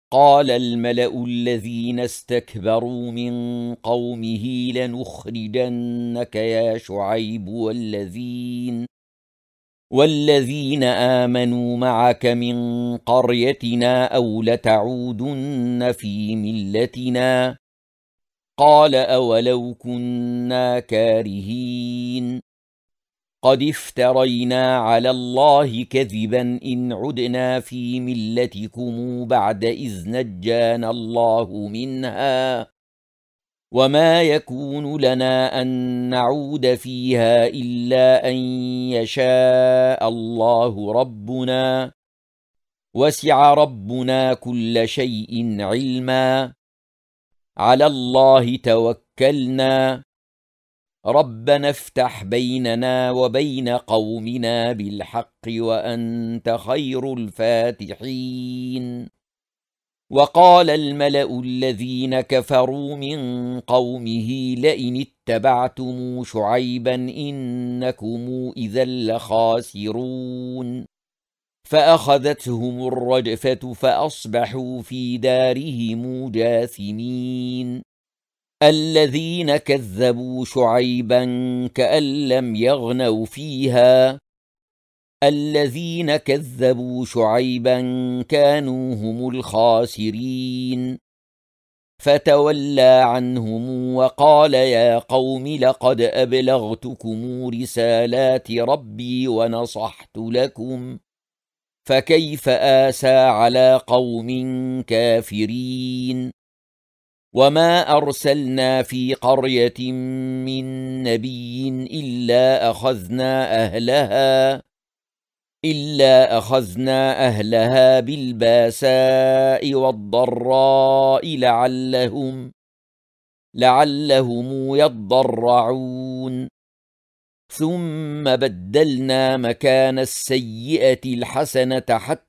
قال الملأ الذين استكبروا من قومه لنخرجنك يا شعيب والذين آمنوا معك من قريتنا أو لتعودن في ملتنا قال أولو كنا كارهين قد افترينا على الله كذبا إن عدنا في ملتكم بعد إذ نجانا الله منها وما يكون لنا أن نعود فيها إلا أن يشاء الله ربنا وسع ربنا كل شيء علما على الله توكلنا ربنا افتح بيننا وبين قومنا بالحق وأنت خير الفاتحين وقال الملأ الذين كفروا من قومه لئن اتبعتم شعيبا إنكم إذا لخاسرون فأخذتهم الرجفة فأصبحوا في دارهم جاثمين الذين كذبوا شعيبا كأن لم يغنوا فيها الذين كذبوا شعيبا كانوا هم الخاسرين فتولى عنهم وقال يا قوم لقد أبلغتكم رسالات ربي ونصحت لكم فكيف آسى على قوم كافرين وما أرسلنا في قرية من نبي إلا أخذنا أهلها بالباساء والضراء لعلهم يضرعون ثم بدلنا مكان السيئة الحسنة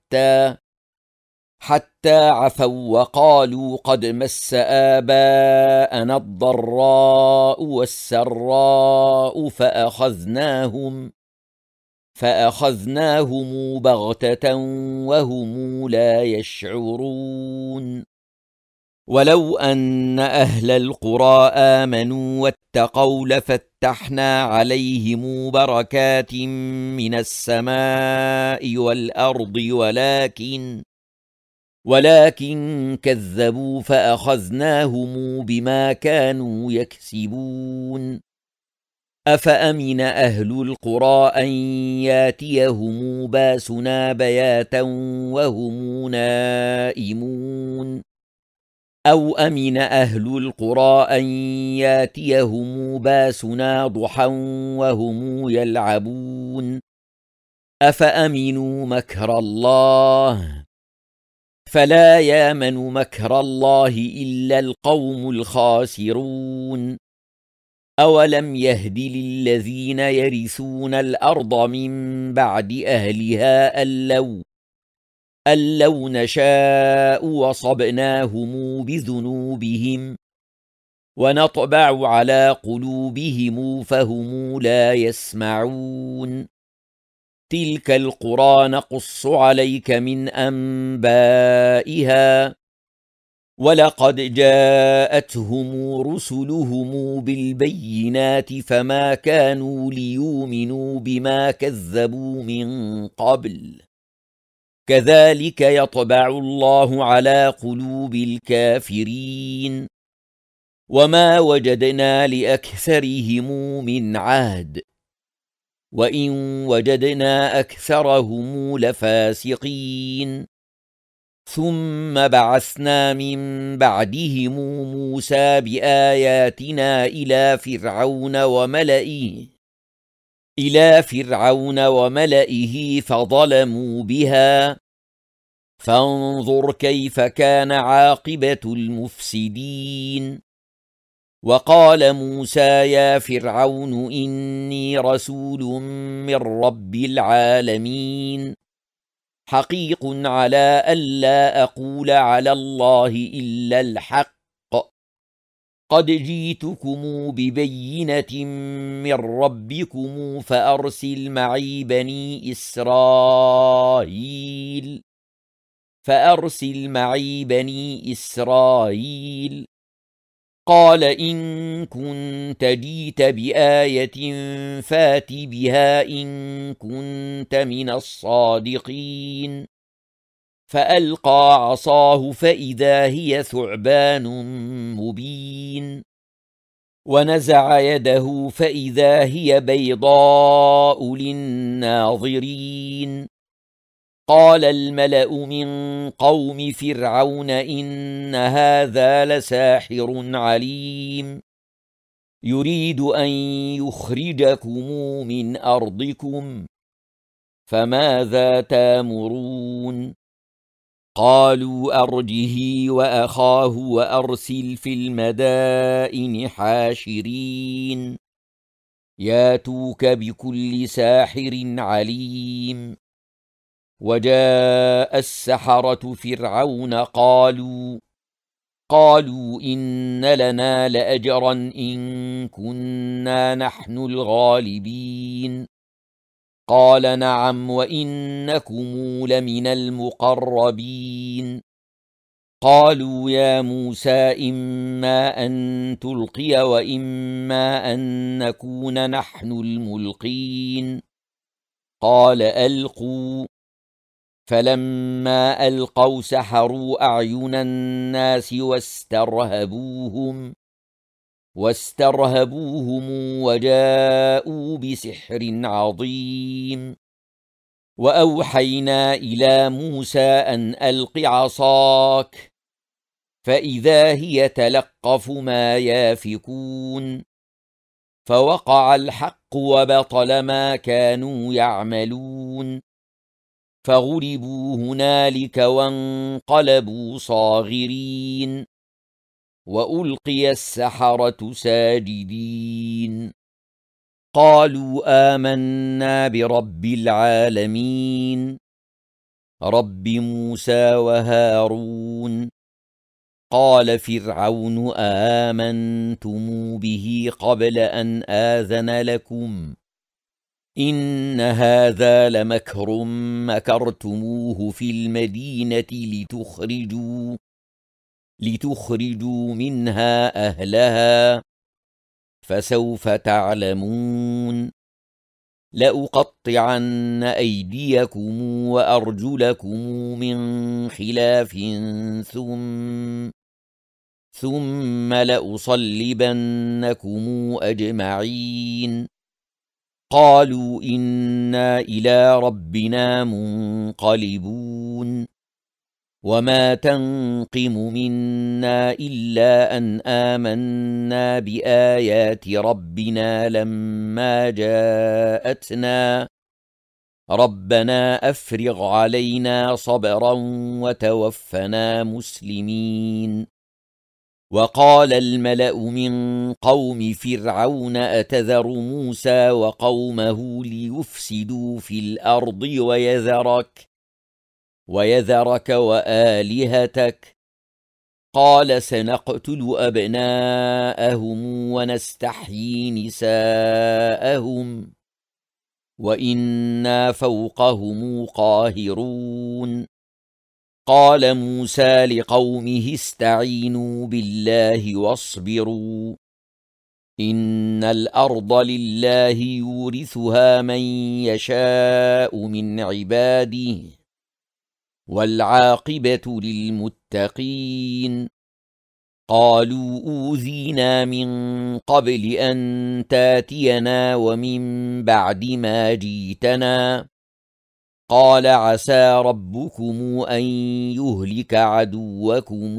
حتى عفوا وقالوا قد مس آباءنا الضراء والسراء فأخذناهم بغتة وهم لا يشعرون ولو أن أهل القرى آمنوا واتقوا لفتحنا عليهم بركات من السماء والأرض ولكن كذبوا فأخذناهم بما كانوا يكسبون أفأمن أهل القرى أن ياتيهم باسنا بياتا وهم نائمون أو أمن أهل القرى أن ياتيهم باسنا ضحى وهم يلعبون أفأمنوا مكر الله فلا يامن مكر الله إلا القوم الخاسرون أولم يهد للذين يرثون الأرض من بعد أهلها أن لو نشاء وصبناهم بذنوبهم ونطبع على قلوبهم فهم لا يسمعون تلك القرى نقص عليك من أنبائها ولقد جاءتهم رسلهم بالبينات فما كانوا ليؤمنوا بما كذبوا من قبل كذلك يطبع الله على قلوب الكافرين وما وجدنا لأكثرهم من عهد وإن وجدنا أكثرهم لفاسقين ثم بعثنا من بعدهم موسى بآياتنا إلى فرعون وملئه فظلموا بها فانظر كيف كان عاقبة المفسدين وقال موسى يا فرعون إني رسول من رب العالمين حقيق على ألا أقول على الله إلا الحق قد جئتكم ببينة من ربكم فأرسل معي بني إسرائيل فأرسل معي بني إسرائيل. قال إن كنت جئت بآية فات بها إن كنت من الصادقين. فألقى عصاه فإذا هي ثعبان مبين، ونزع يده فإذا هي بيضاء للناظرين. قال الملأ من قوم فرعون إن هذا لساحر عليم، يريد أن يخرجكم من أرضكم، فماذا تامرون؟ قالوا أرجه وأخاه وأرسل في المدائن حاشرين ياتوك بكل ساحر عليم. وجاء السحرة فرعون قالوا إن لنا لأجرا إن كنا نحن الغالبين. قال نعم وإنكم لمن المقربين. قالوا يا موسى إما أن تلقي وإما أن نكون نحن الملقين. قال ألقوا. فلما ألقوا سحروا أعين الناس واسترهبوهم وجاءوا بسحر عظيم. وأوحينا إلى موسى أن ألق عصاك، فإذا هي تلقف ما يافكون. فوقع الحق وبطل ما كانوا يعملون، فغلبوا هنالك وانقلبوا صاغرين. وألقي السحرة ساجدين. قالوا آمنا برب العالمين، رب موسى وهارون. قال فرعون آمنتم به قبل أن آذن لكم إن هذا لمكر مكرتموه في المدينة لتخرجوا منها أهلها، فسوف تعلمون. لأقطعن أيديكم وأرجلكم من خلاف ثم لأصلبنكم أجمعين. قالوا إنا إلى ربنا منقلبون. وما تنقم منا إلا أن آمنا بآيات ربنا لما جاءتنا، ربنا أفرغ علينا صبرا وتوفنا مسلمين. وقال الملأ من قوم فرعون أتذر موسى وقومه ليفسدوا في الأرض ويذرك وآلهتك؟ قال سنقتل أبناءهم ونستحيي نساءهم وإنا فوقهم قاهرون. قال موسى لقومه استعينوا بالله واصبروا، إن الأرض لله يورثها من يشاء من عباده، والعاقبة للمتقين. قالوا أوذينا من قبل أن تاتينا ومن بعد ما جيتنا. قال عسى ربكم أن يهلك عدوكم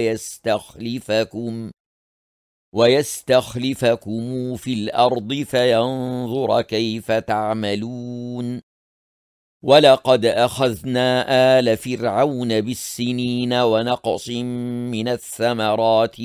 ويستخلفكم في الأرض فينظر كيف تعملون. ولقد أخذنا آل فرعون بالسنين ونقص من الثمرات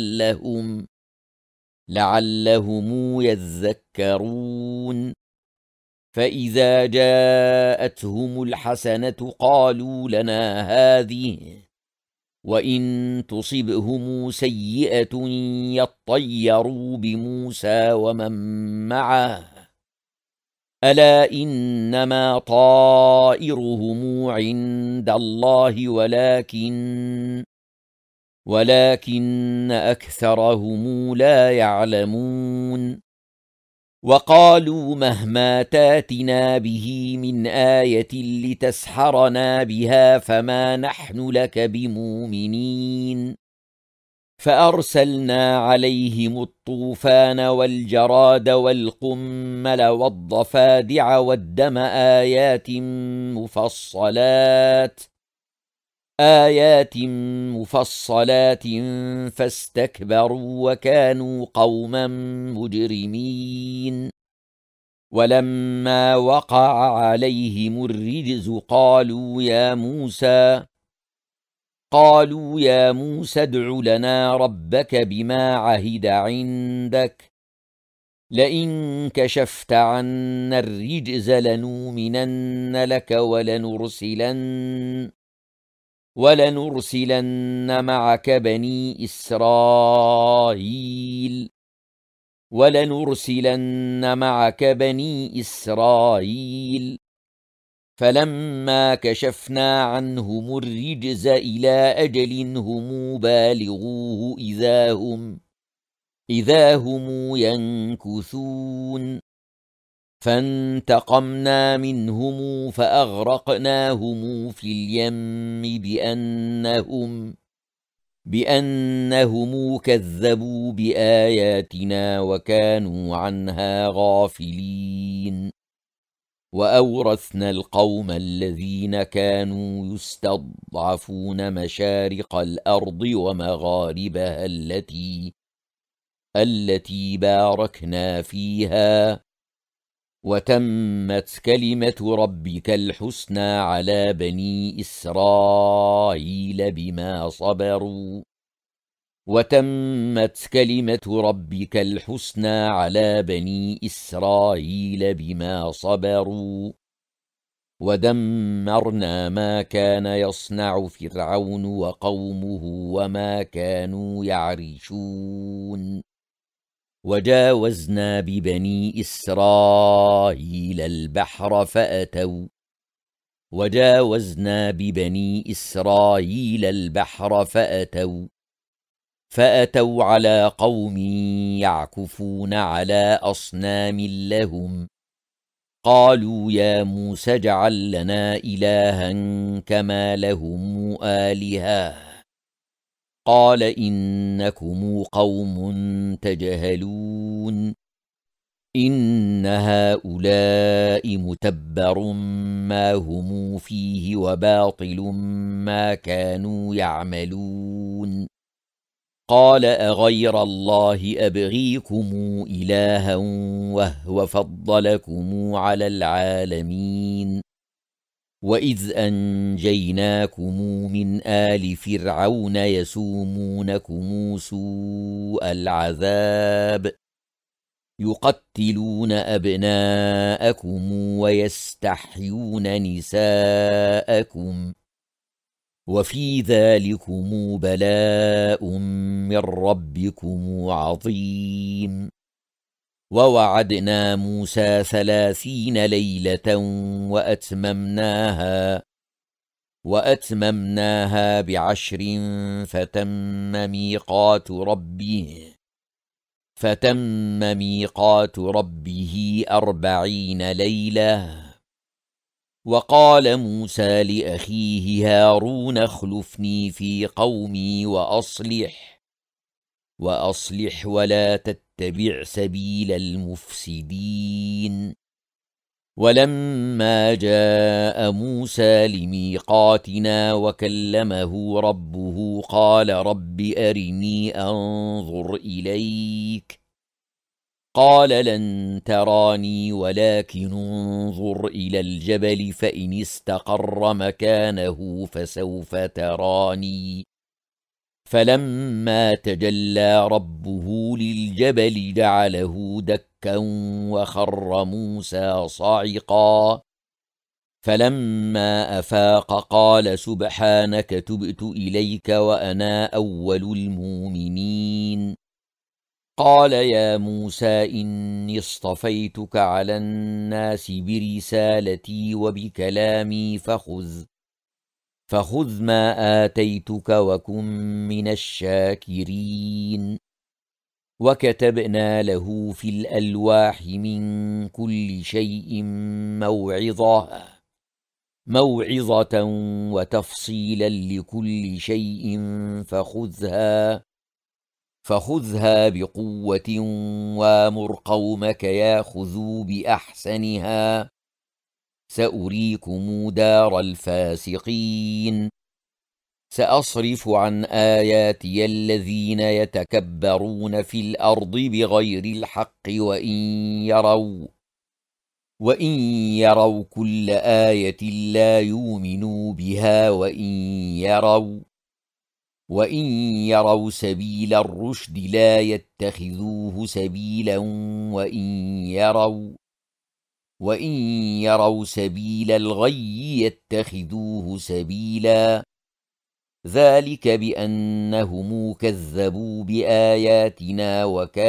لعلهم يذكرون. فإذا جاءتهم الحسنة قالوا لنا هذه، وإن تصبهم سيئة يطيروا بموسى ومن معه، ألا إنما طائرهم عند الله ولكن أكثرهم لا يعلمون. وقالوا مهما تاتنا به من آية لتسحرنا بها فما نحن لك بمؤمنين. فأرسلنا عليهم الطوفان والجراد والقمل والضفادع والدم آيات مفصلات فاستكبروا وكانوا قوما مجرمين. ولما وقع عليهم الرجز قالوا يا موسى ادع لنا ربك بما عهد عندك لئن كشفت عنا الرجز لنؤمنن لك ولنرسلن معك بني إسرائيل فلما كشفنا عنهم الرجز إلى أجل هم بالغوه إذا هم ينكثون. فانتقمنا منهم فأغرقناهم في اليم بأنهم كذبوا بآياتنا وكانوا عنها غافلين. وأورثنا القوم الذين كانوا يستضعفون مشارق الأرض ومغاربها التي باركنا فيها وتمت كلمة ربك الحسنى على بني إسرائيل بما صبروا ودمرنا ما كان يصنع فرعون وقومه وما كانوا يعرشون. وجاوزنا ببني إسرائيل البحر فأتوا على قوم يعكفون على أصنام لهم قالوا يا موسى اجعل لنا إلها كما لهم آلهة قال إنكم قوم تجهلون إن هؤلاء متبر ما هم فيه وباطل ما كانوا يعملون. قال أغير الله أبغيكم إلها وهو فضلكم على العالمين وإذ أنجيناكم من آل فرعون يسومونكم سوء العذاب يقتلون أبناءكم ويستحيون نساءكم وفي ذلكم بلاء من ربكم عظيم. ووعدنا موسى 30 ليلة وأتممناها ب10 فتم ميقات ربه 40 ليلة. وقال موسى لأخيه هارون اخلفني في قومي وأصلح ولا تتبع سبيل المفسدين. ولما جاء موسى لميقاتنا وكلمه ربه قال رب أرني أنظر إليك قال لن تراني ولكن انظر إلى الجبل فإن استقر مكانه فسوف تراني. فلما تجلى ربه للجبل جعله دكا وخر موسى صعقا. فلما أفاق قال سبحانك تبت إليك وأنا أول المؤمنين. قال يا موسى إني اصطفيتك على الناس برسالتي وبكلامي فخذ ما آتيتك وكن من الشاكرين. وكتبنا له في الألواح من كل شيء موعظة وتفصيلا لكل شيء فخذها بقوة وامر قومك ياخذوا بأحسنها سأريكم دار الفاسقين. سأصرف عن آياتي الذين يتكبرون في الأرض بغير الحق وإن يروا كل آية لا يؤمنوا بها وإن يروا سبيل الرشد لا يتخذوه سبيلا وإن يروا سبيل الغي يتخذوه سبيلا. ذلك بأنهم كذبوا بآياتنا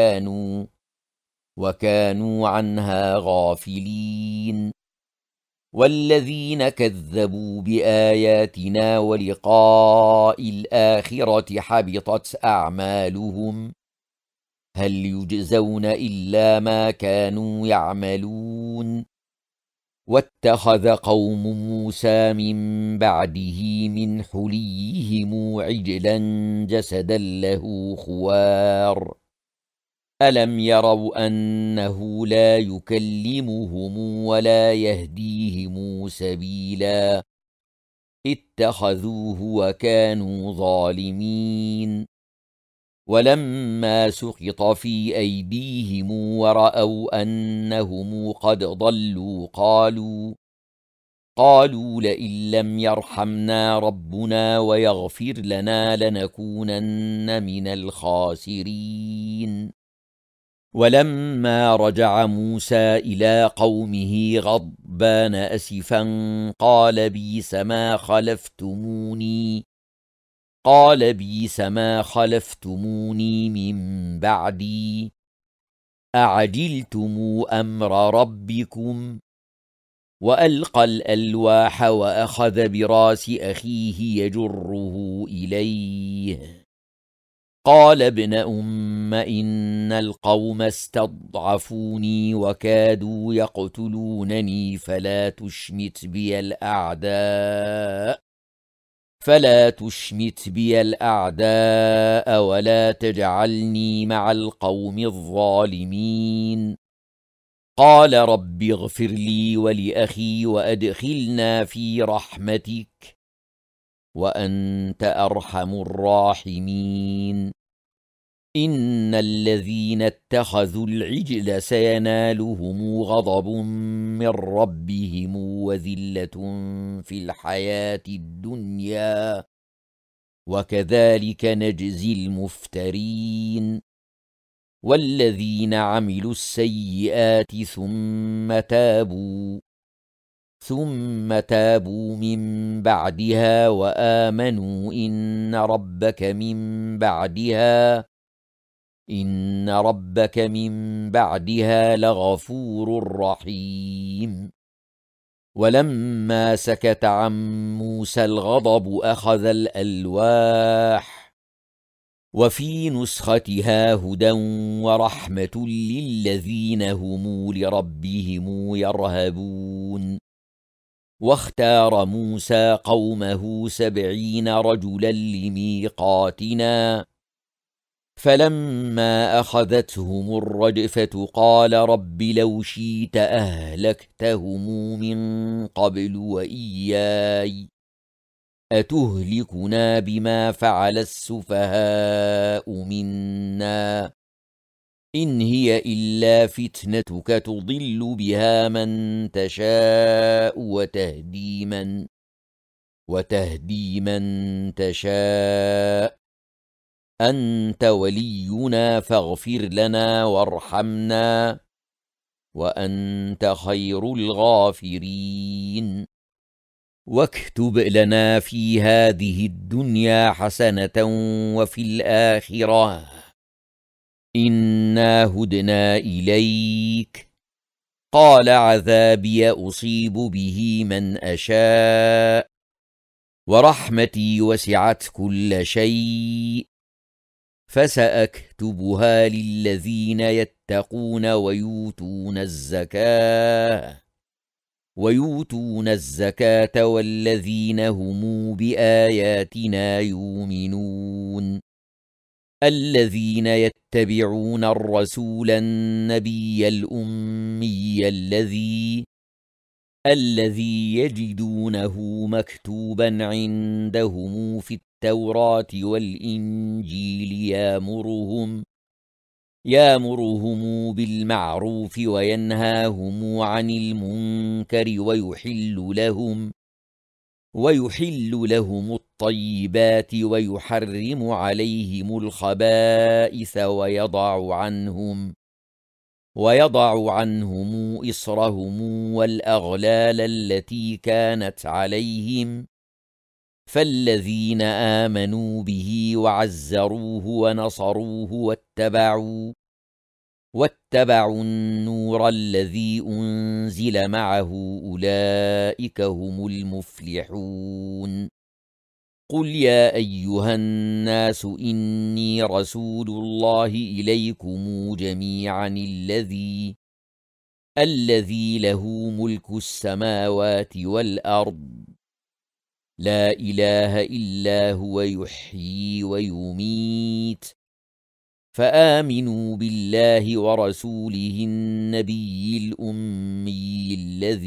وكانوا عنها غافلين. والذين كذبوا بآياتنا ولقاء الآخرة حبطت أعمالهم هل يجزون إلا ما كانوا يعملون. واتخذ قوم موسى من بعده من حليهم عجلا جسدا له خوار ألم يروا أنه لا يكلمهم ولا يهديهم سبيلا اتخذوه وكانوا ظالمين. ولما سقط في أيديهم ورأوا أنهم قد ضلوا قالوا لئن لم يرحمنا ربنا ويغفر لنا لنكونن من الخاسرين. ولما رجع موسى إلى قومه غضبان أسفا قال بئس ما خلفتموني من بعدي أعجلتم أمر ربكم. وألقى الألواح وأخذ براس أخيه يجره إليه قال ابن أم إن القوم استضعفوني وكادوا يقتلونني فلا تشمت بي الأعداء ولا تجعلني مع القوم الظالمين. قال رب اغفر لي ولأخي وأدخلنا في رحمتك وأنت أرحم الراحمين. إن الذين اتخذوا العجل سينالهم غضب من ربهم وذلة في الحياة الدنيا وكذلك نجزي المفترين. والذين عملوا السيئات ثم تابوا من بعدها وآمنوا إن ربك من بعدها لغفور رحيم. ولما سكت عن موسى الغضب أخذ الألواح وفي نسختها هدى ورحمة للذين هم لربهم يرهبون. واختار موسى قومه 70 رجلا لميقاتنا فلما أخذتهم الرجفة قال رب لو شئت أهلكتهم من قبل وإياي أتهلكنا بما فعل السفهاء منا إن هي إلا فتنتك تضل بها من تشاء وتهدي من تشاء أنت ولينا فاغفر لنا وارحمنا وأنت خير الغافرين. واكتب لنا في هذه الدنيا حسنة وفي الآخرة إنا هدنا إليك قال عذابي أصيب به من أشاء ورحمتي وسعت كل شيء فسأكتبها للذين يتقون ويؤتون الزكاة والذين هم بآياتنا يؤمنون الذين يتبعون الرسول النبي الأمي الذي يجدونه مكتوبا عندهم في التوراة والإنجيل يامرهم بالمعروف وينهاهم عن المنكر ويحل لهم الطيبات ويحرم عليهم الخبائث ويضع عنهم إصرهم والأغلال التي كانت عليهم فالذين آمنوا به وعزروه ونصروه واتبعوا النور الذي أنزل معه أولئك هم المفلحون قل يا أيها الناس إني رسول الله إليكم جميعا الذي له ملك السماوات والأرض لا إله إلا هو يحيي ويميت فآمنوا بالله ورسوله النبي الأمي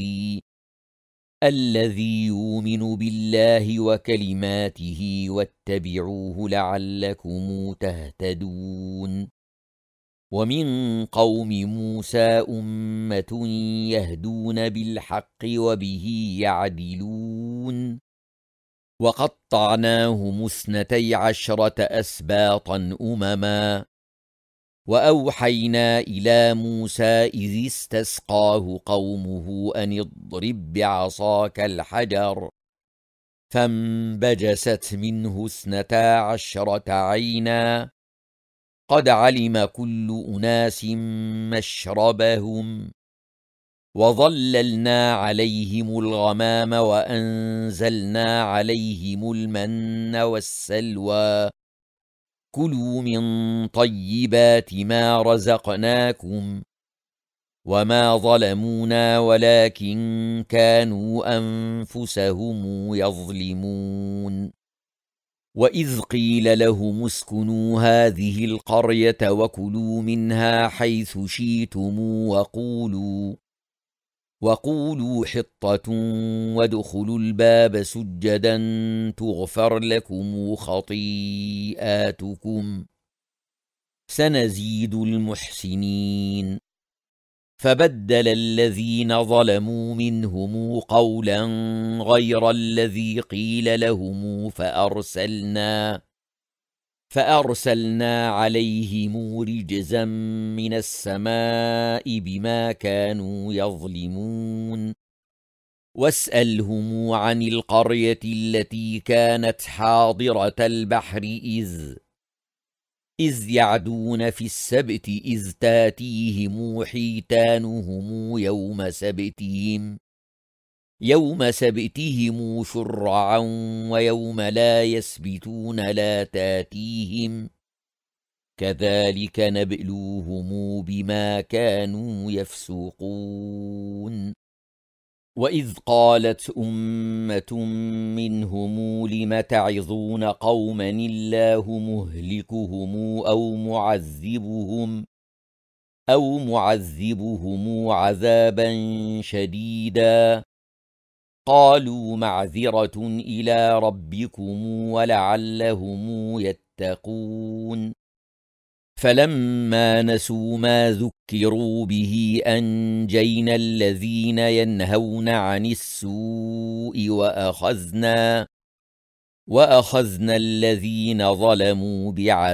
الذي يؤمن بالله وكلماته واتبعوه لعلكم تهتدون ومن قوم موسى أمة يهدون بالحق وبه يعدلون وقطعناهم 12 أسباطا أمما وأوحينا إلى موسى إذ استسقاه قومه أن اضرب بعصاك الحجر فانبجست منه 12 عينا قد علم كل أناس مشربهم وظللنا عليهم الغمام وأنزلنا عليهم المن والسلوى كلوا من طيبات ما رزقناكم وما ظلمونا ولكن كانوا أنفسهم يظلمون وإذ قيل لهم اسكنوا هذه القرية وكلوا منها حيث شئتم وقولوا حطة وادخلوا الباب سجدا تغفر لكم خطيئاتكم سنزيد المحسنين فبدل الذين ظلموا منهم قولا غير الذي قيل لهم فأرسلنا عليهم رجزا من السماء بما كانوا يظلمون واسألهم عن القرية التي كانت حاضرة البحر إذ يعدون في السبت إذ تاتيهم حيتانهم يوم سبتهم شرعا ويوم لا يسبتون لا تاتيهم كذلك نبلوهم بما كانوا يفسقون وإذ قالت أمة منهم لم تعظون قوما الله مهلكهم أو معذبهم عذابا شديدا قالوا معذرة إلى ربكم ولعلهم يتقون فلما نسوا ما ذكروا به أنجينا الذين ينهون عن السوء وأخذنا الذين ظلموا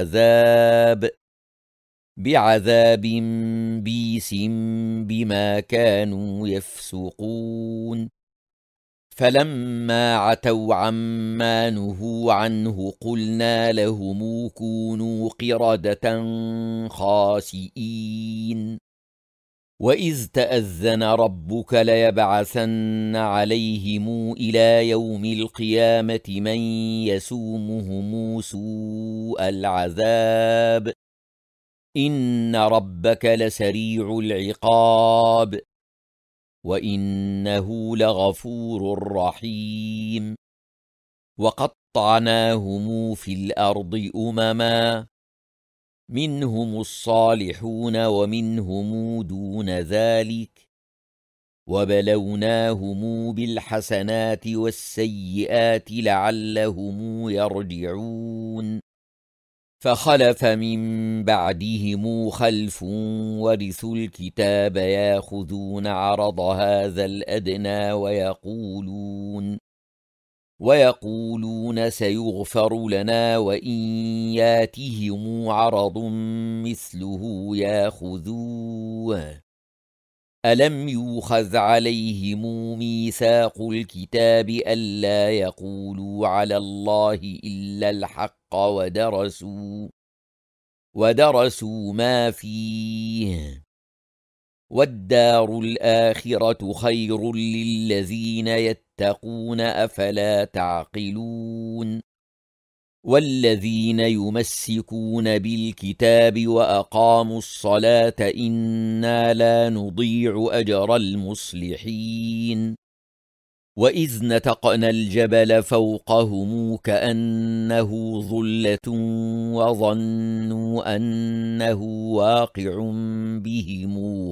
بعذاب بيس بما كانوا يفسقون فلما عتوا عما نهوا عنه قلنا لهم كونوا قردة خاسئين وإذ تأذن ربك ليبعثن عليهم إلى يوم القيامة من يسومهم سوء العذاب إن ربك لسريع العقاب وإنه لغفور رحيم وقطعناهم في الأرض أمما منهم الصالحون ومنهم دون ذلك وبلوناهم بالحسنات والسيئات لعلهم يرجعون فخلف من بعدهم خلف ورثوا الكتاب ياخذون عرض هذا الأدنى ويقولون سيغفر لنا وإن ياتهم عرض مثله ياخذوه ألم يؤخذ عليهم ميثاق الكتاب ألا يقولوا على الله إلا الحق ودرسوا ما فيه والدار الآخرة خير للذين يتقون أفلا تعقلون والذين يمسكون بالكتاب وأقاموا الصلاة إنا لا نضيع أجر المصلحين وإذ نتقنا الجبل فوقهم كأنه ظلة وظنوا أنه واقع بهم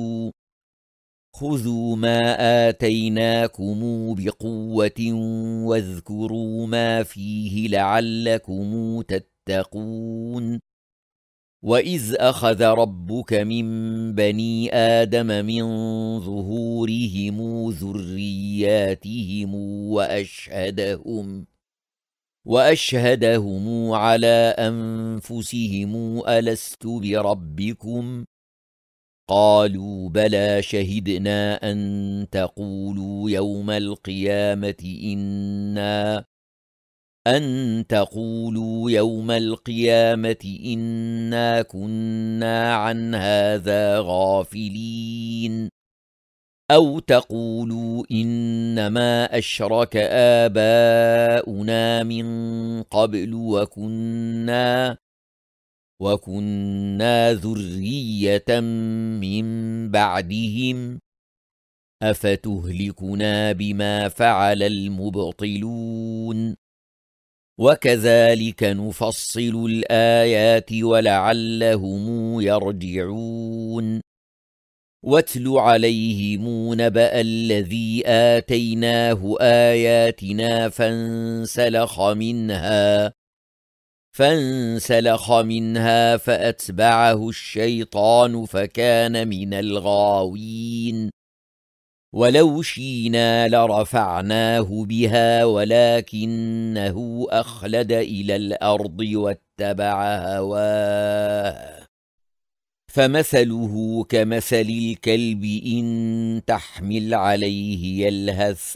خذوا ما آتيناكم بقوة واذكروا ما فيه لعلكم تتقون وإذ أخذ ربك من بني آدم من ظهورهم ذرياتهم وأشهدهم على أنفسهم ألست بربكم قالوا بلى شهدنا أن تقولوا يوم القيامة إنا كنا عن هذا غافلين أو تقولوا إنما أشرك آباؤنا من قبل وكنا ذرية من بعدهم أفتهلكنا بما فعل المبطلون وكذلك نفصل الآيات ولعلهم يرجعون واتل عليهم نبأ الذي آتيناه آياتنا فانسلخ منها فأتبعه الشيطان فكان من الغاوين ولو شئنا لرفعناه بها ولكنه أخلد إلى الأرض واتبع هواه فمثله كمثل الكلب إن تحمل عليه يلهث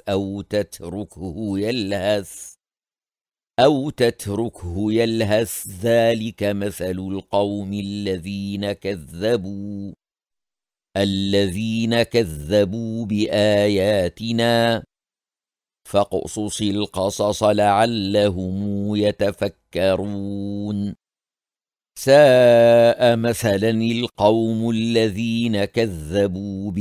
أو تتركه يلهث ذلك مثل القوم الذين كذبوا بآياتنا فاقصص القصص لعلهم يتفكرون ساء مثلا القوم الذين كذبوا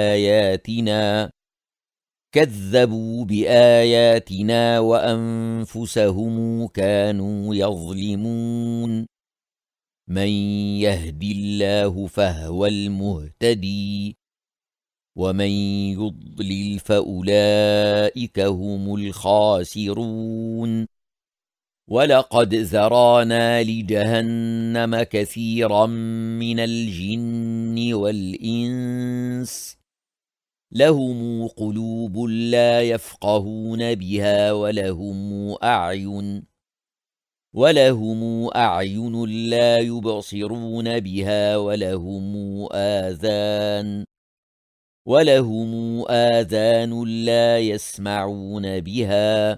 بآياتنا وأنفسهم كانوا يظلمون من يهد الله فهو المهتدي ومن يضلل فأولئك هم الخاسرون ولقد ذرانا لجهنم كثيرا من الجن والإنس لهم قلوب لا يفقهون بها ولهم أعين لا يبصرون بها ولهم آذان ولهم آذان لا يسمعون بها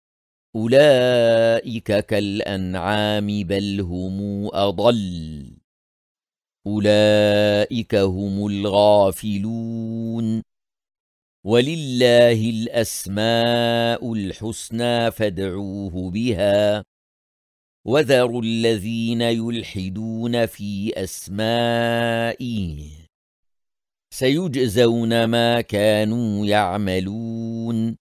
أولئك كالأنعام بل هم أضل أولئك هم الغافلون ولله الأسماء الحسنى فادعوه بها وذروا الذين يلحدون في أسمائه سيجزون ما كانوا يعملون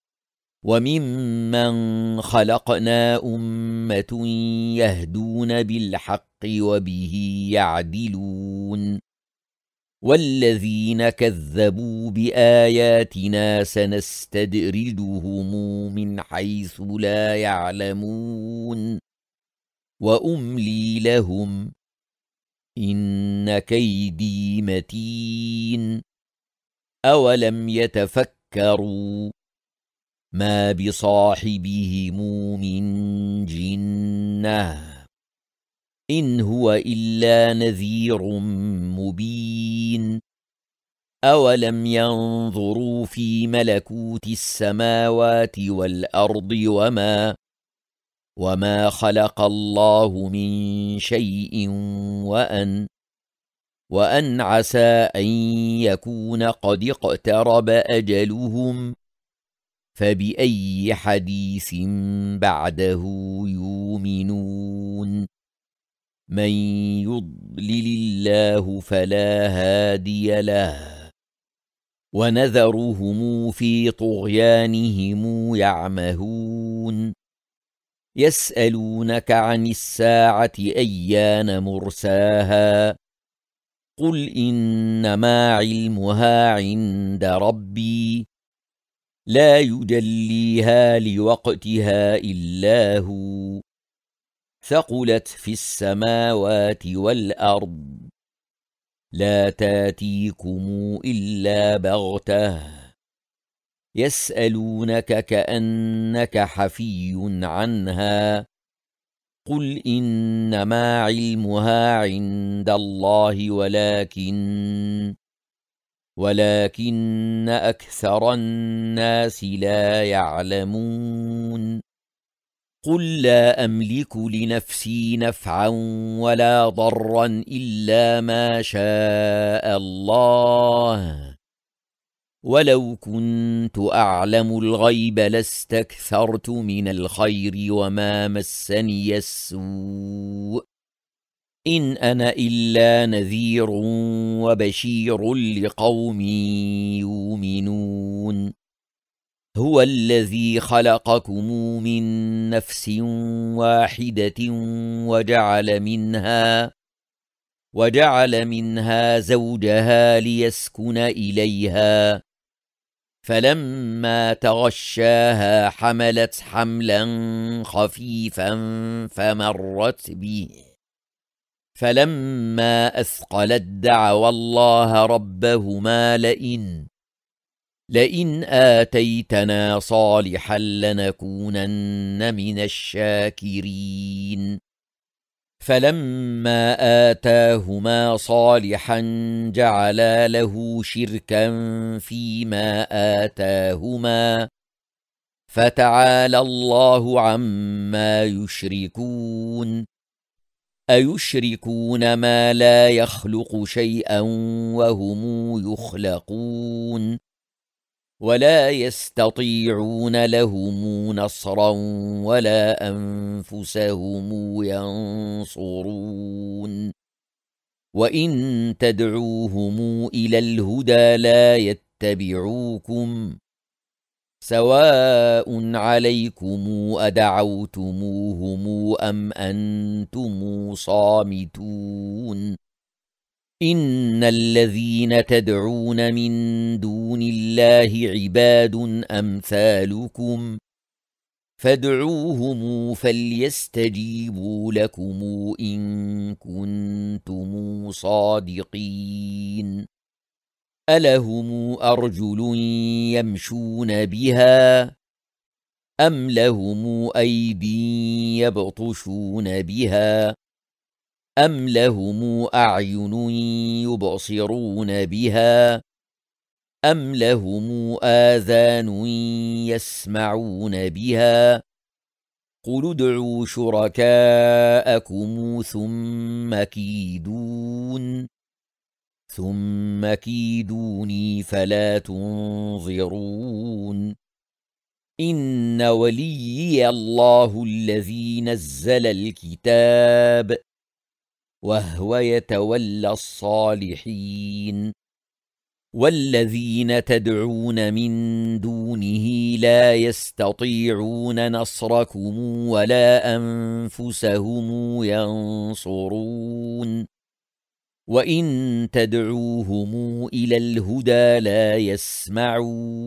وممن خلقنا أمة يهدون بالحق وبه يعدلون والذين كذبوا بآياتنا سنستدرجهم من حيث لا يعلمون وأملي لهم إن كيدي متين أولم يتفكروا ما بصاحبهم من جنة إن هو إلا نذير مبين أولم ينظروا في ملكوت السماوات والأرض وما خلق الله من شيء وأن عسى أن يكون قد اقترب أجلهم فبأي حديث بعده يؤمنون من يضلل الله فلا هادي له ونذرهم في طغيانهم يعمهون يسألونك عن الساعة أيان مرساها قل إنما علمها عند ربي لا يجليها لوقتها إلا هو ثقلت في السماوات والأرض لا تاتيكم إلا بغتة يسألونك كأنك حفي عنها قل إنما علمها عند الله ولكن أكثر الناس لا يعلمون قل لا أملك لنفسي نفعا ولا ضرا إلا ما شاء الله ولو كنت أعلم الغيب لاستكثرت من الخير وما مسني السوء إن أنا إلا نذير وبشير لقوم يؤمنون هو الذي خلقكم من نفس واحدة وجعل منها زوجها ليسكن إليها فلما تغشاها حملت حملا خفيفا فمرت به فلما أثقلت دعوا الله ربهما لئن آتيتنا صالحا لنكونن من الشاكرين فلما آتاهما صالحا جعلا له شركا فيما آتاهما فتعالى الله عما يشركون أيشركون ما لا يخلق شيئا وهم يخلقون ولا يستطيعون لهم نصرا ولا أنفسهم ينصرون وإن تدعوهم إلى الهدى لا يتبعوكم سواء عليكم أدعوتموهم أم أنتم صامتون إن الذين تدعون من دون الله عباد أمثالكم فادعوهم فليستجيبوا لكم إن كنتم صادقين ألهم أرجل يمشون بها أم لهم أيدي يبطشون بها أم لهم أعين يبصرون بها أم لهم آذان يسمعون بها قل ادعوا شركاءكم ثم كيدوني فلا تنظرون إن وليي الله الذي نزل الكتاب وهو يتولى الصالحين والذين تدعون من دونه لا يستطيعون نصركم ولا أنفسهم ينصرون وإن تدعوهم إلى الهدى لا يسمعوا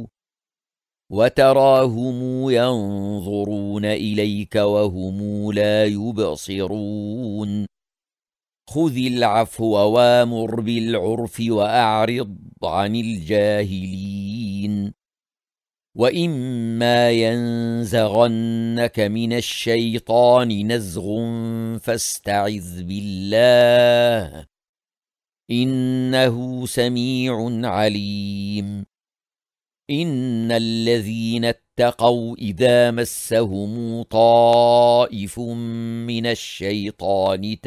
وتراهم ينظرون إليك وهم لا يبصرون خذ العفو وامر بالعرف وأعرض عن الجاهلين وإما ينزغنك من الشيطان نزغ فاستعذ بالله إنه سميع عليم إن الذين اتقوا إذا مسهم طائف من الشيطان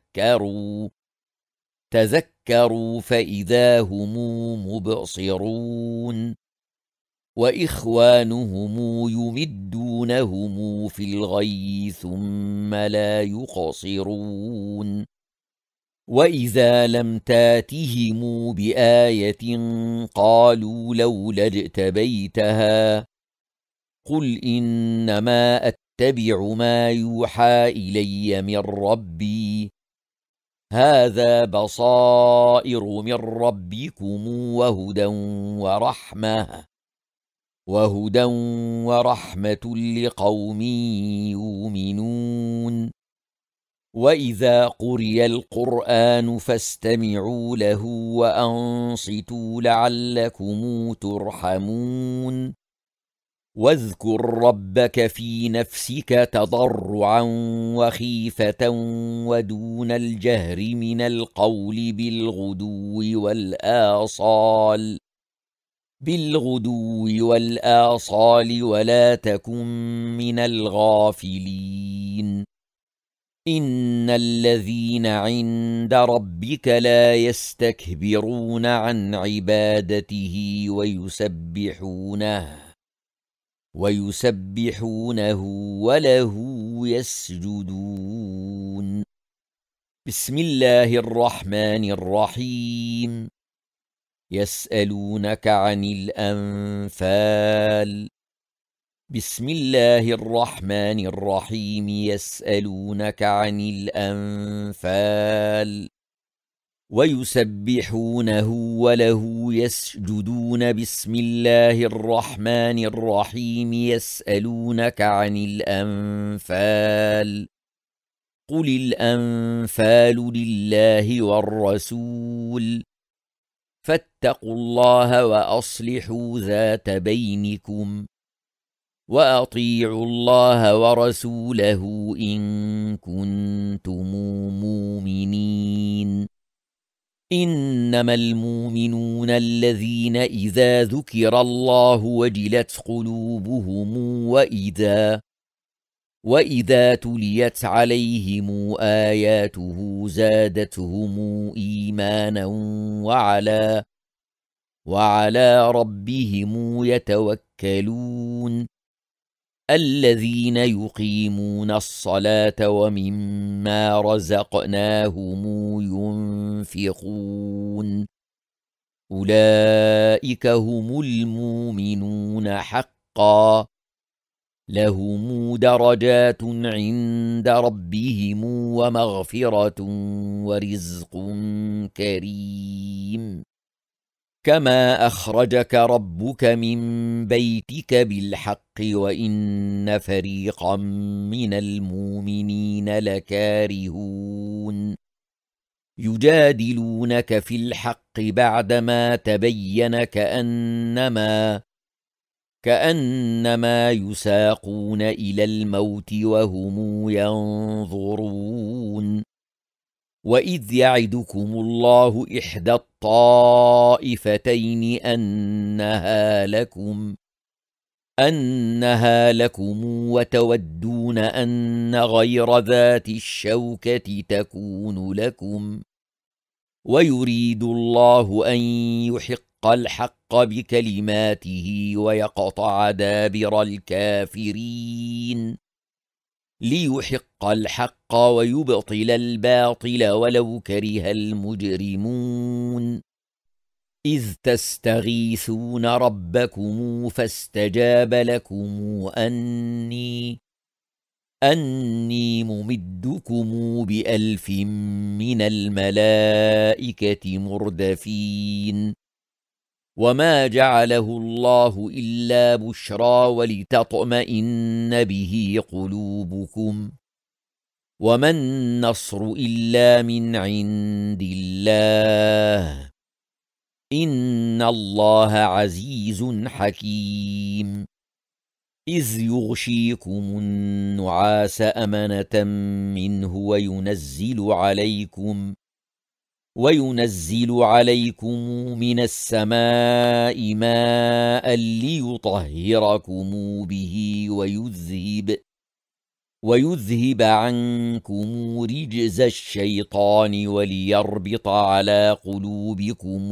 تذكروا فإذا هم مبصرون وإخوانهم يمدونهم في الغي ثم لا يقصرون وإذا لم تاتهم بآية قالوا لولا اجتبيتها قل إنما أتبع ما يوحى إلي من ربي هذا بصائر من ربكم وهدى ورحمة لقوم يؤمنون وإذا قرئ القرآن فاستمعوا له وأنصتوا لعلكم ترحمون واذكر ربك في نفسك تضرعا وخيفة ودون الجهر من القول بالغدو والآصال ولا تكن من الغافلين إن الذين عند ربك لا يستكبرون عن عبادته ويسبحونه وله يسجدون بسم الله الرحمن الرحيم يسألونك عن الأنفال بسم الله الرحمن الرحيم يسألونك عن الأنفال ويسبحونه وله يسجدون بسم الله الرحمن الرحيم يسألونك عن الأنفال قل الأنفال لله والرسول فاتقوا الله وأصلحوا ذات بينكم وأطيعوا الله ورسوله إن كنتم مؤمنين إنما المؤمنون الذين إذا ذكر الله وجلت قلوبهم وإذا تليت عليهم آياته زادتهم إيمانا وعلى ربهم يتوكلون الذين يقيمون الصلاة ومما رزقناهم ينفقون أولئك هم المؤمنون حقا لهم درجات عند ربهم ومغفرة ورزق كريم كما أخرجك ربك من بيتك بالحق وإن فريقا من المؤمنين لكارهون يجادلونك في الحق بعدما تبين كأنما يساقون إلى الموت وهم ينظرون وإذ يعدكم الله إحدى الطائفتين أنها لكم وتودون أن غير ذات الشوكة تكون لكم، ويريد الله أن يحق الحق بكلماته ويقطع دابر الكافرين، ليحق الحق ويبطل الباطل ولو كره المجرمون. إذ تستغيثون ربكم فاستجاب لكم أني ممدكم ب1000 من الملائكة مردفين. وما جعله الله إلا بشرى ولتطمئن به قلوبكم، وما النصر إلا من عند الله، إن الله عزيز حكيم. إذ يغشيكم النعاس أمنة منه وينزل عليكم من السماء ماء ليطهركم به ويذهب عنكم رجز الشيطان وليربط على قلوبكم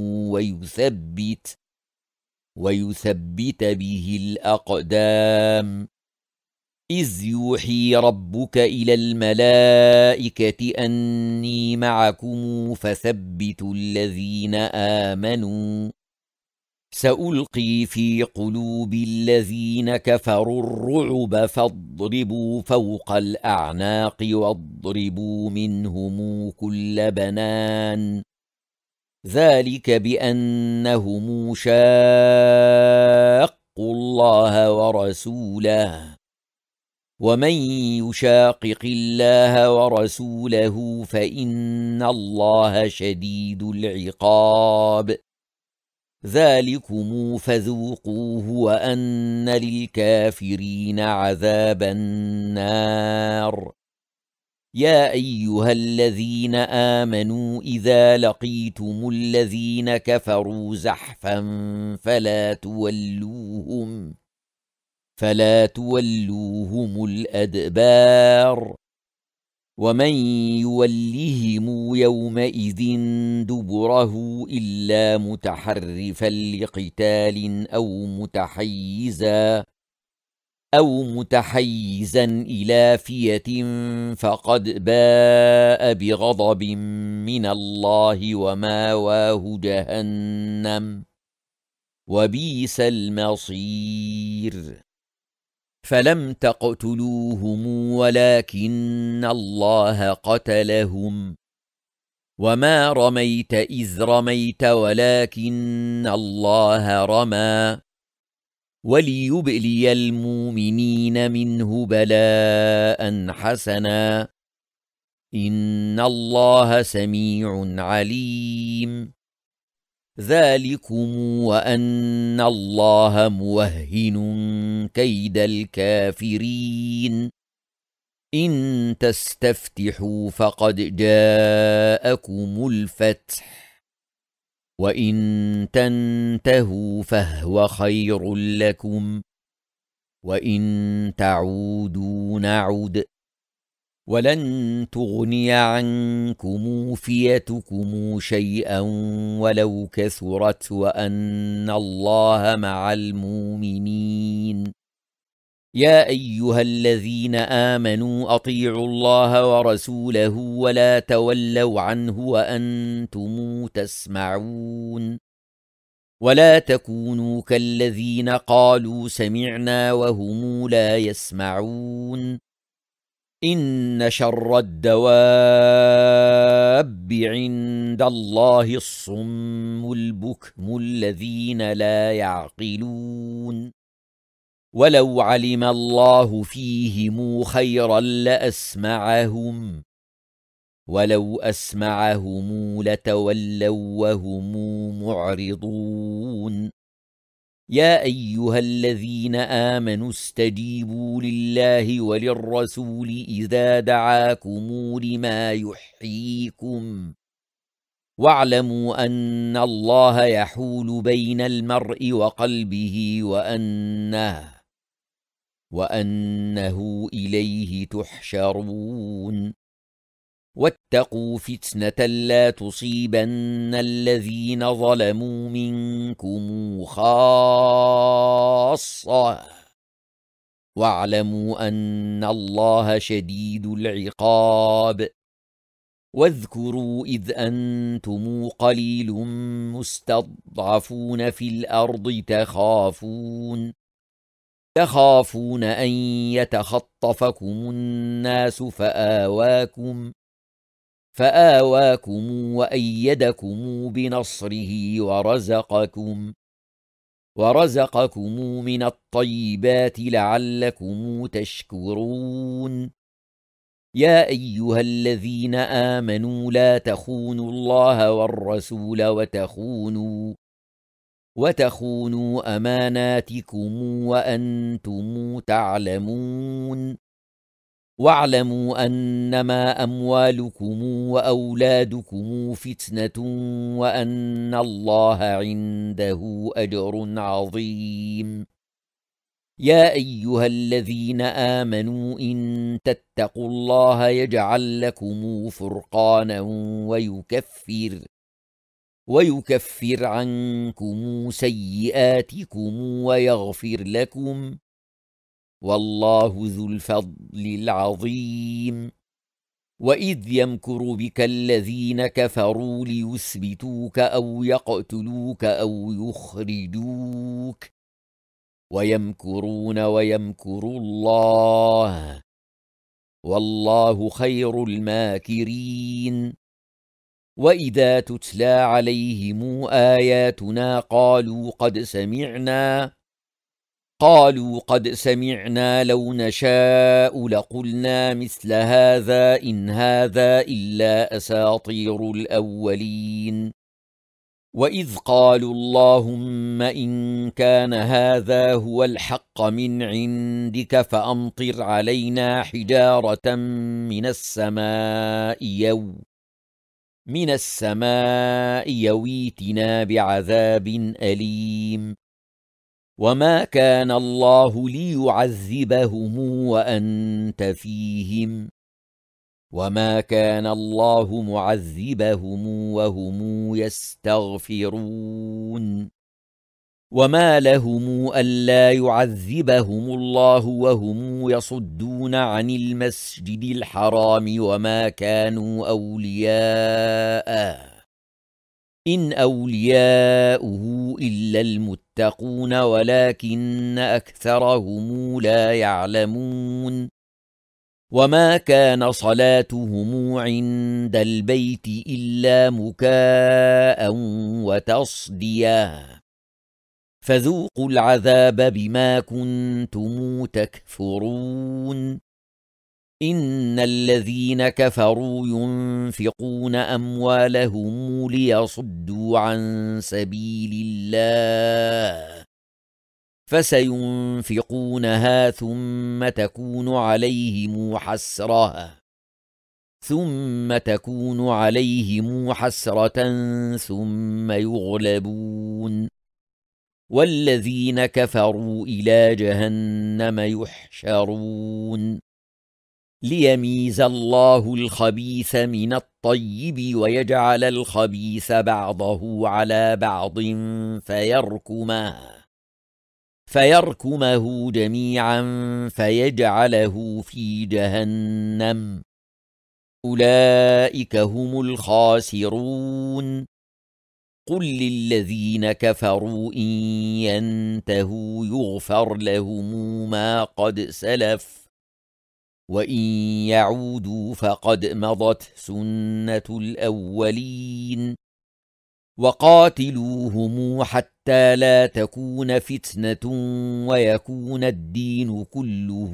ويثبت به الأقدام. إذ يوحي ربك إلى الملائكة أني معكم فثبتوا الذين آمنوا، سألقي في قلوب الذين كفروا الرعب فاضربوا فوق الأعناق واضربوا منهم كل بنان، ذلك بأنهم شاقوا الله ورسوله، ومن يشاقق الله ورسوله فإن الله شديد العقاب. ذلكم فذوقوه وأن للكافرين عذاب النار. يا أيها الذين آمنوا إذا لقيتم الذين كفروا زحفا فلا تولوهم الأدبار، ومن يولهم يومئذ دبره إلا متحرفا لقتال أو متحيزا إلى فئة فقد باء بغضب من الله وماواه جهنم وبئس المصير. فلم تقتلوهم ولكن الله قتلهم، وما رميت إذ رميت ولكن الله رمى، وليبلي المؤمنين منه بلاء حسنا، إن الله سميع عليم. ذلكم وأن الله موهن كيد الكافرين. إن تستفتحوا فقد جاءكم الفتح، وإن تنتهوا فهو خير لكم، وإن تعودوا نعد، ولن تغني عنكم فئتكم شيئا ولو كثرت، وأن الله مع المؤمنين. يا أيها الذين آمنوا أطيعوا الله ورسوله ولا تولوا عنه وأنتم تسمعون، ولا تكونوا كالذين قالوا سمعنا وهم لا يسمعون. إن شر الدواب عند الله الصم البكم الذين لا يعقلون. ولو علم الله فيهم خيرا لأسمعهم، ولو أسمعهم لتولوا وهم معرضون. يا أيها الذين آمنوا استجيبوا لله وللرسول إذا دعاكم لما يحييكم واعلموا أن الله يحول بين المرء وقلبه وأنه إليه تحشرون واتقوا فتنة لا تصيبن الذين ظلموا منكم خاصة واعلموا أن الله شديد العقاب واذكروا إذ أنتم قليل مستضعفون في الأرض تخافون أن يتخطفكم الناس فآواكم وأيدكم بنصره ورزقكم من الطيبات لعلكم تشكرون يا أيها الذين آمنوا لا تخونوا الله والرسول وتخونوا أماناتكم وأنتم تعلمون واعلموا أنما أموالكم وأولادكم فتنة وأن الله عنده أجر عظيم يا أيها الذين آمنوا إن تتقوا الله يجعل لكم فرقانا ويكفر عنكم سيئاتكم ويغفر لكم والله ذو الفضل العظيم وإذ يمكر بك الذين كفروا ليثبتوك أو يقتلوك أو يخرجوك ويمكرون ويمكر الله والله خير الماكرين وإذا تتلى عليهم آياتنا قالوا قد سمعنا لو نشاء لقلنا مثل هذا إن هذا إلا أساطير الأولين وإذ قالوا اللهم إن كان هذا هو الحق من عندك فأمطر علينا حجارة من السماء يويتنا بعذاب أليم وما كان الله ليعذبهم وأنت فيهم وما كان الله معذبهم وهم يستغفرون وما لهم ألا يعذبهم الله وهم يصدون عن المسجد الحرام وما كانوا أولياءه إن أولياؤه إلا المتقون ولكن أكثرهم لا يعلمون وما كان صلاتهم عند البيت إلا مكاء وتصديا فذوقوا العذاب بما كنتم تكفرون إن الذين كفروا ينفقون أموالهم ليصدوا عن سبيل الله فسينفقونها ثم تكون عليهم حسرة ثم يغلبون والذين كفروا إلى جهنم يحشرون ليميز الله الخبيث من الطيب ويجعل الخبيث بعضه على بعض فيركمه جميعا فيجعله في جهنم أولئك هم الخاسرون قل للذين كفروا إن ينتهوا يغفر لهم ما قد سلف وإن يعودوا فقد مضت سنة الأولين وقاتلوهم حتى لا تكون فتنة ويكون الدين كله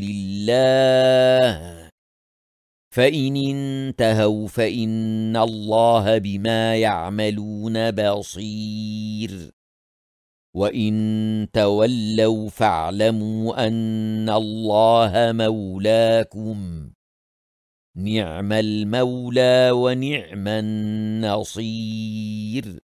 لله فإن انتهوا فإن الله بما يعملون بصير وإن تولوا فاعلموا أن الله مولاكم، نعم المولى ونعم النصير.